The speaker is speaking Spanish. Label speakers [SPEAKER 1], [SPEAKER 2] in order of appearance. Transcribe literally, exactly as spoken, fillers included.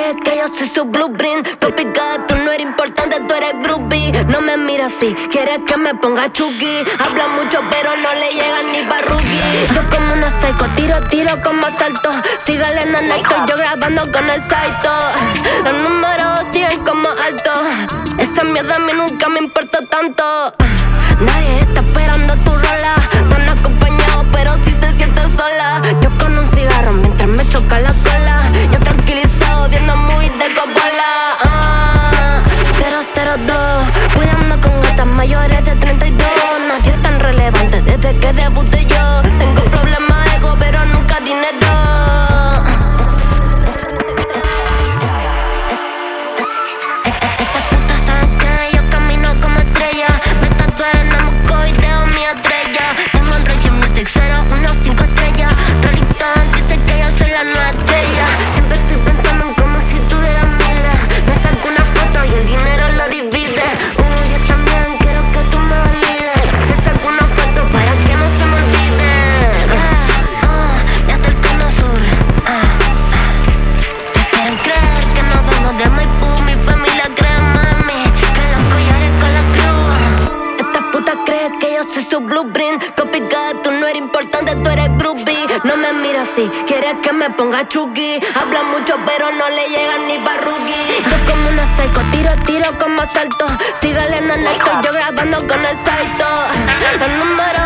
[SPEAKER 1] crees que yo soy su blueprint. Tú picada, tú no eres importante, tú eres groupie. No me miras así, quieres que me ponga chuki. Habla mucho pero no le llegan ni pa' rookie. Yo como una psycho, tiro, tiro como asalto. Sígale nana, estoy yo grabando con el Saito. Los números siguen como altos. Esa mierda a mí nunca me importó tanto. Nadie está esperando tu rola. Están acompañados pero si se siente sola. Yo con un cigarro mientras me choca la cola. Yo tranquilizado viendo muy de Coppola. ah, cero cero dos, pulando con gatas mayores de treinta y dos. Nadie es tan relevante desde que debuté yo. Tengo problemas de ego pero nunca dinero. Que yo soy su blueprint. Tú picada, tú no eres importante, tú eres groupie. No me miras así, quieres que me ponga chuki. Habla mucho pero no le llegan ni pa' rookie. Yo como una psycho, tiro, tiro como asalto. Sígale nana, estoy yo grabando con el Saito. Los números